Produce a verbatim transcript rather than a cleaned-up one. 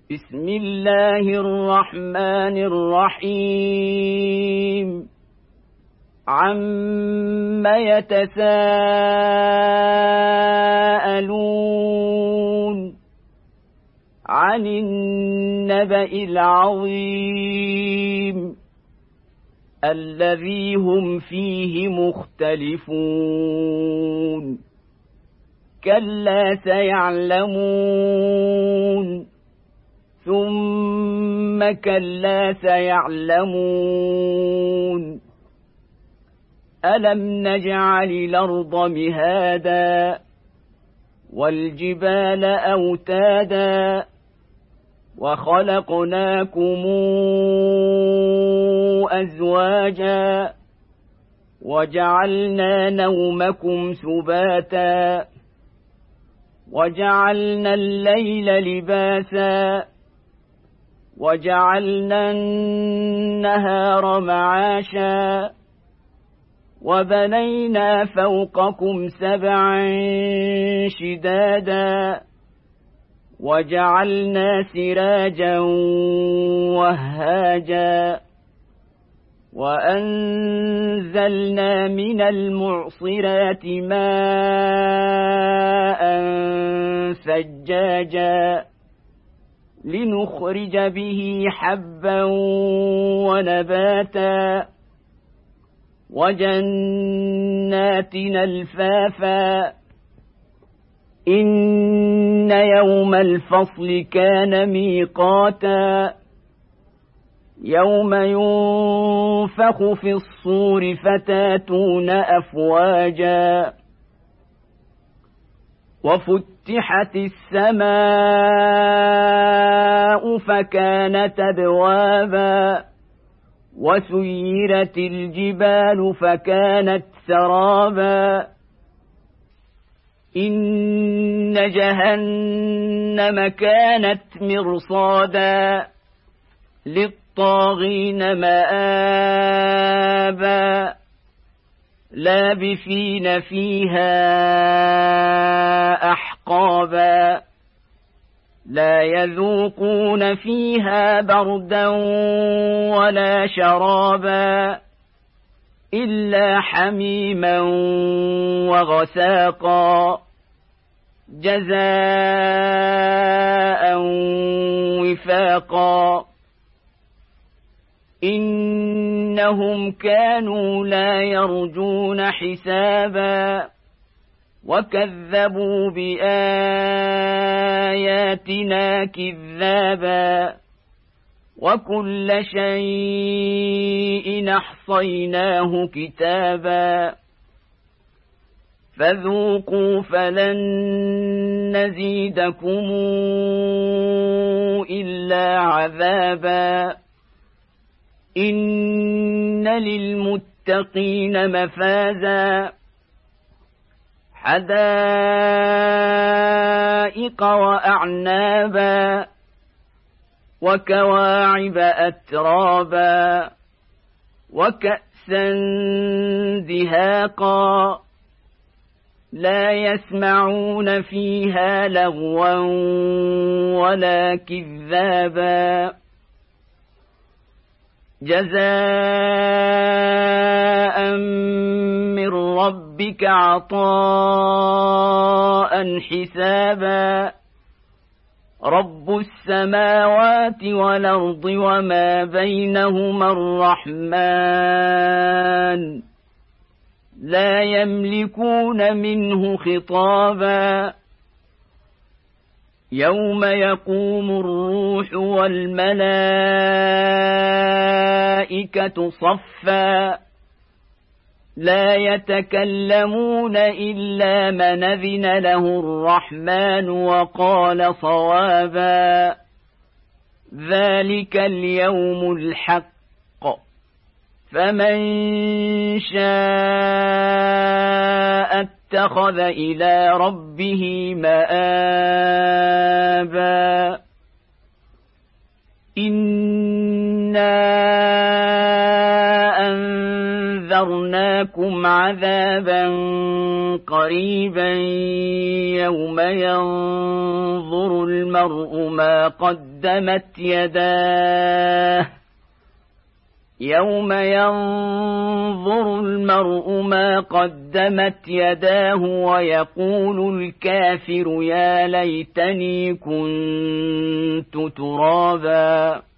بسم الله الرحمن الرحيم عم يتساءلون عن النبأ العظيم الذي هم فيه مختلفون كلا سيعلمون ثم كلا سيعلمون ألم نجعل الأرض مهادا والجبال أوتادا وخلقناكم أزواجا وجعلنا نومكم سباتا وجعلنا الليل لباسا وجعلنا النهار معاشا وبنينا فوقكم سبعا شدادا وجعلنا سراجا وهاجا وأنزلنا من المعصرات ماء ثجاجا لنخرج به حبا ونباتا وجنات ألفافا إن يوم الفصل كان ميقاتا يوم ينفخ في الصور فتاتون أفواجا وفتحت السماء فكانت أبوابا وسيرت الجبال فكانت سرابا إن جهنم كانت مرصادا للطاغين مآبا لابثين فيها أحقابا لا يذوقون فيها بردا ولا شرابا إلا حميما وغساقا جزاء وفاقا إنهم كانوا لا يرجون حسابا وكذبوا بآياتنا كذابا وكل شيء أحصيناه كتابا فذوقوا فلن نزيدكم إلا عذابا إن للمتقين مفازا حدائق وأعنابا وكواعب أترابا وكأسا دهاقا لا يسمعون فيها لغوا ولا كذابا جزاء من ربك عطاء حسابا رب السماوات والأرض وما بينهما الرحمن لا يملكون منه خطابا يوم يقوم الروح والملائكة صفا لا يتكلمون إلا من أذن له الرحمن وقال صوابا ذلك اليوم الحق فمن شاء اتخذ إلى ربه مآبا إنا أنذرناكم عذابا قريبا يوم ينظر المرء ما قدمت يداه يوم ينظر المرء ما قدمت يداه ويقول الكافر يا ليتني كنت ترابا.